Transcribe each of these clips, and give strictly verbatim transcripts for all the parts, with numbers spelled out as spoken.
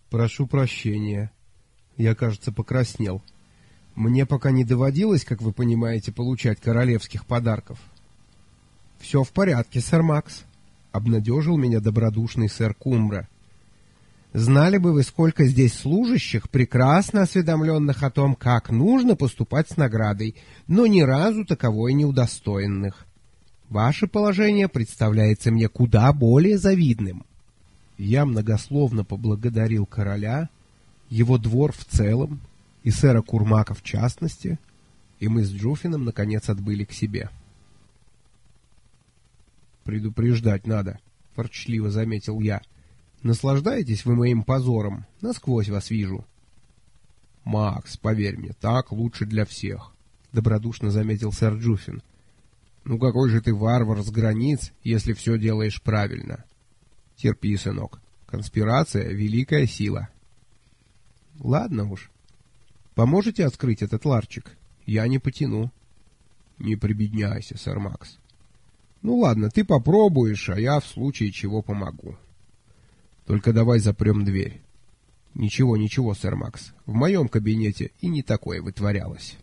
Прошу прощения. Я, кажется, покраснел. Мне пока не доводилось, как вы понимаете, получать королевских подарков. Все в порядке, сэр Макс, обнадежил меня добродушный сэр Кумбра. Знали бы вы, сколько здесь служащих, прекрасно осведомленных о том, как нужно поступать с наградой, но ни разу таковой не удостоенных. Ваше положение представляется мне куда более завидным. Я многословно поблагодарил короля, его двор в целом, и сэра Курмака в частности, и мы с Джуфином наконец отбыли к себе. «Предупреждать надо», — ворчливо заметил я. «Наслаждаетесь вы моим позором, насквозь вас вижу». «Макс, поверь мне, так лучше для всех», — добродушно заметил сэр Джуфин. «Ну какой же ты варвар с границ, если все делаешь правильно? Терпи, сынок, конспирация — великая сила». «Ладно уж. Поможете открыть этот ларчик? Я не потяну». «Не прибедняйся, сэр Макс». «Ну ладно, ты попробуешь, а я в случае чего помогу. Только давай запрем дверь». «Ничего, ничего, сэр Макс, в моем кабинете и не такое вытворялось».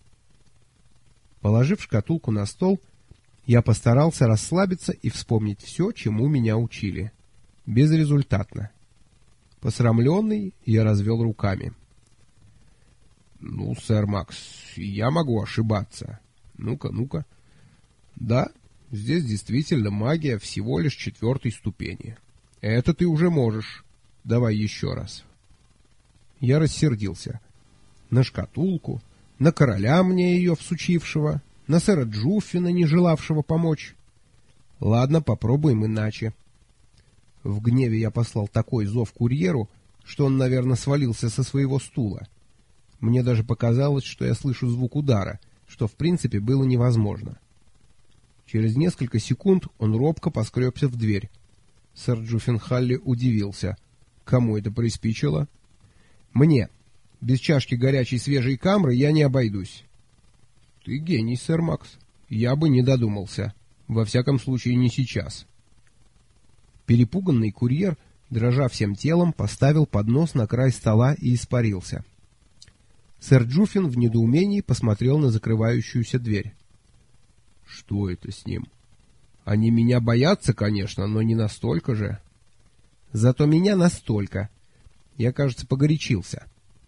Положив шкатулку на стол, я постарался расслабиться и вспомнить все, чему меня учили. Безрезультатно. Посрамленный, я развел руками. «Ну, сэр Макс, я могу ошибаться. Ну-ка, ну-ка. Да, здесь действительно магия всего лишь четвертой ступени. Это ты уже можешь. Давай еще раз». Я рассердился. На шкатулку, на короля мне ее всучившего, на сэра Джуффина, не желавшего помочь. Ладно, попробуем иначе. В гневе я послал такой зов курьеру, что он, наверное, свалился со своего стула. Мне даже показалось, что я слышу звук удара, что в принципе было невозможно. Через несколько секунд он робко поскребся в дверь. Сэр Джуффин Халли удивился. Кому это приспичило? Мне. Без чашки горячей свежей камры я не обойдусь. Ты гений, сэр Макс. Я бы не додумался. Во всяком случае, не сейчас. Перепуганный курьер, дрожа всем телом, поставил поднос на край стола и испарился. Сэр Джуффин в недоумении посмотрел на закрывающуюся дверь. Что это с ним? Они меня боятся, конечно, но не настолько же. Зато меня настолько. Я, кажется, погорячился.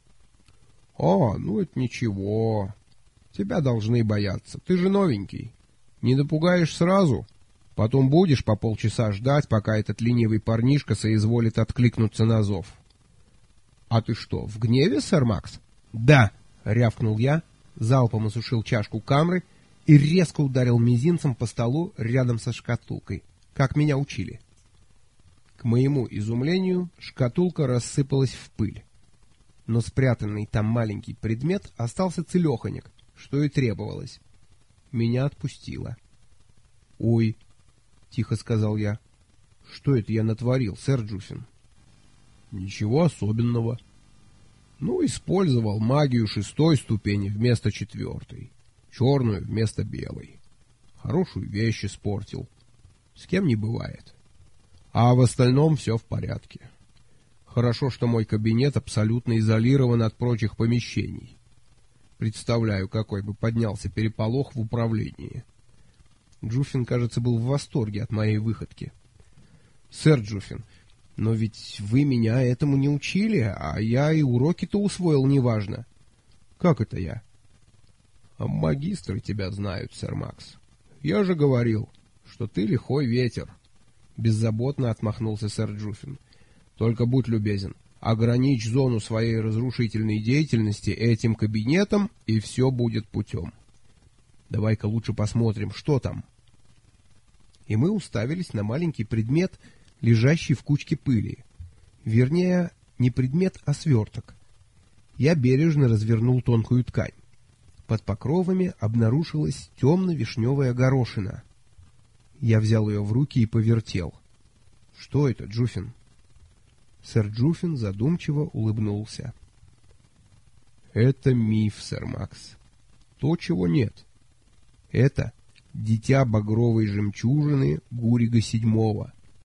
О, ну это ничего. Тебя должны бояться. Ты же новенький. Не напугаешь сразу. Потом будешь по полчаса ждать, пока этот ленивый парнишка соизволит откликнуться на зов. А ты что, в гневе, сэр Макс? Да, рявкнул я, залпом осушил чашку камры и резко ударил мизинцем по столу рядом со шкатулкой, как меня учили. К моему изумлению, шкатулка рассыпалась в пыль. Но спрятанный там маленький предмет остался целеханек, что и требовалось. Меня отпустило. — Ой, — тихо сказал я, — что это я натворил, сэр Джуфин? — Ничего особенного. Ну, использовал магию шестой ступени вместо четвертой, черную вместо белой. Хорошую вещь испортил. С кем не бывает. А в остальном все в порядке. Хорошо, что мой кабинет абсолютно изолирован от прочих помещений. Представляю, какой бы поднялся переполох в управлении. Джуффин, кажется, был в восторге от моей выходки. Сэр Джуффин, но ведь вы меня этому не учили, а я и уроки-то усвоил неважно. Как это я? А магистры тебя знают, сэр Макс. Я же говорил, что ты лихой ветер. Беззаботно отмахнулся сэр Джуффин. Только будь любезен, ограничь зону своей разрушительной деятельности этим кабинетом, и все будет путем. Давай-ка лучше посмотрим, что там. И мы уставились на маленький предмет, лежащий в кучке пыли. Вернее, не предмет, а сверток. Я бережно развернул тонкую ткань. Под покровами обнаружилась темно-вишневая горошина. Я взял ее в руки и повертел. — Что это, Джуфин? Сэр Джуфин задумчиво улыбнулся. — Это миф, сэр Макс. То, чего нет. Это дитя багровой жемчужины Гурига седьмого.